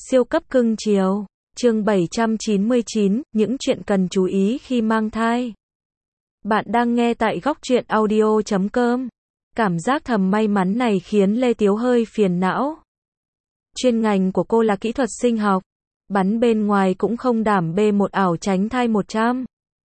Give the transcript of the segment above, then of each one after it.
Siêu cấp cưng chiều. Chương 799, những chuyện cần chú ý khi mang thai. Bạn đang nghe tại góc truyện audio.com. Cảm giác thầm may mắn này khiến Lê Tiếu hơi phiền não. Chuyên ngành của cô là kỹ thuật sinh học. Bắn bên ngoài cũng không đảm B1 ảo tránh thai 100.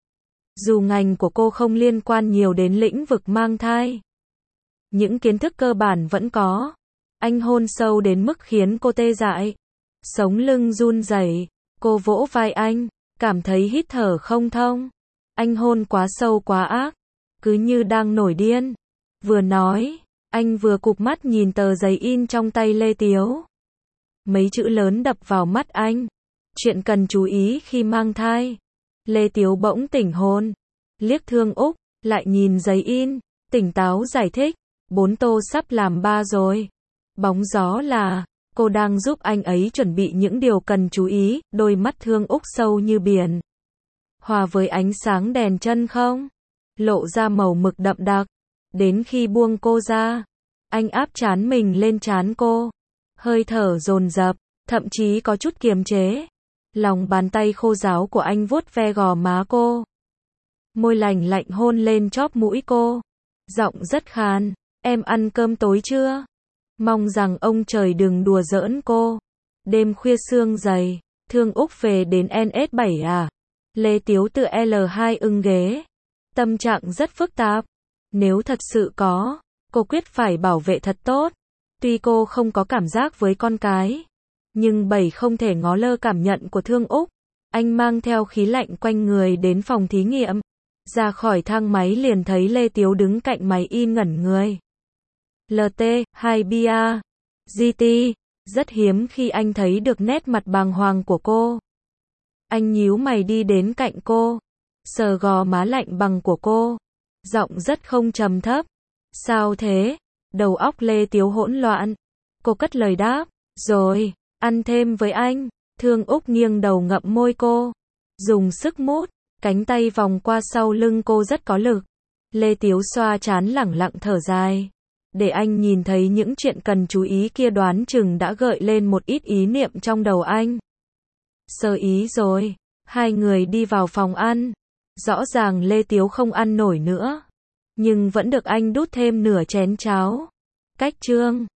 Dù ngành của cô không liên quan nhiều đến lĩnh vực mang thai, những kiến thức cơ bản vẫn có. Anh hôn sâu đến mức khiến cô tê dại. Sống lưng run rẩy. Cô vỗ vai anh, cảm thấy hít thở không thông. Anh hôn quá sâu quá ác, cứ như đang nổi điên. Vừa nói, anh vừa cụp mắt nhìn tờ giấy in trong tay Lê Tiếu. Mấy chữ lớn đập vào mắt anh. Chuyện cần chú ý khi mang thai. Lê Tiếu bỗng tỉnh hồn, liếc Thương Úc, lại nhìn giấy in, tỉnh táo giải thích. 4 tô sắp làm 3 rồi. Bóng gió là, cô đang giúp anh ấy chuẩn bị những điều cần chú ý. Đôi mắt Thương Úc sâu như biển, hòa với ánh sáng đèn chân không, lộ ra màu mực đậm đặc. Đến khi buông cô ra, anh áp trán mình lên trán cô, hơi thở dồn dập, thậm chí có chút kiềm chế. Lòng bàn tay khô ráo của anh vuốt ve gò má cô, môi lành lạnh hôn lên chóp mũi cô. Giọng rất khàn, em ăn cơm tối chưa? Mong rằng ông trời đừng đùa giỡn cô. Đêm khuya sương dày, Thương Úc về đến NS7 à? Lê Tiếu tựa L2 ưng ghế. Tâm trạng rất phức tạp. Nếu thật sự có, cô quyết phải bảo vệ thật tốt. Tuy cô không có cảm giác với con cái, nhưng Bảy không thể ngó lơ cảm nhận của Thương Úc. Anh mang theo khí lạnh quanh người đến phòng thí nghiệm. Ra khỏi thang máy liền thấy Lê Tiếu đứng cạnh máy in ngẩn người. LT, 2 bia, GT, rất hiếm khi anh thấy được nét mặt bàng hoàng của cô. Anh nhíu mày đi đến cạnh cô, sờ gò má lạnh bằng của cô, giọng rất không trầm thấp. Sao thế? Đầu óc Lê Tiếu hỗn loạn. Cô cất lời đáp, rồi, ăn thêm với anh. Thương Úc nghiêng đầu ngậm môi cô, dùng sức mút, cánh tay vòng qua sau lưng cô rất có lực. Lê Tiếu xoa trán lẳng lặng thở dài. Để anh nhìn thấy những chuyện cần chú ý kia đoán chừng đã gợi lên một ít ý niệm trong đầu anh. Sơ ý rồi. Hai người đi vào phòng ăn. Rõ ràng Lê Tiếu không ăn nổi nữa, nhưng vẫn được anh đút thêm nửa chén cháo. Cách chương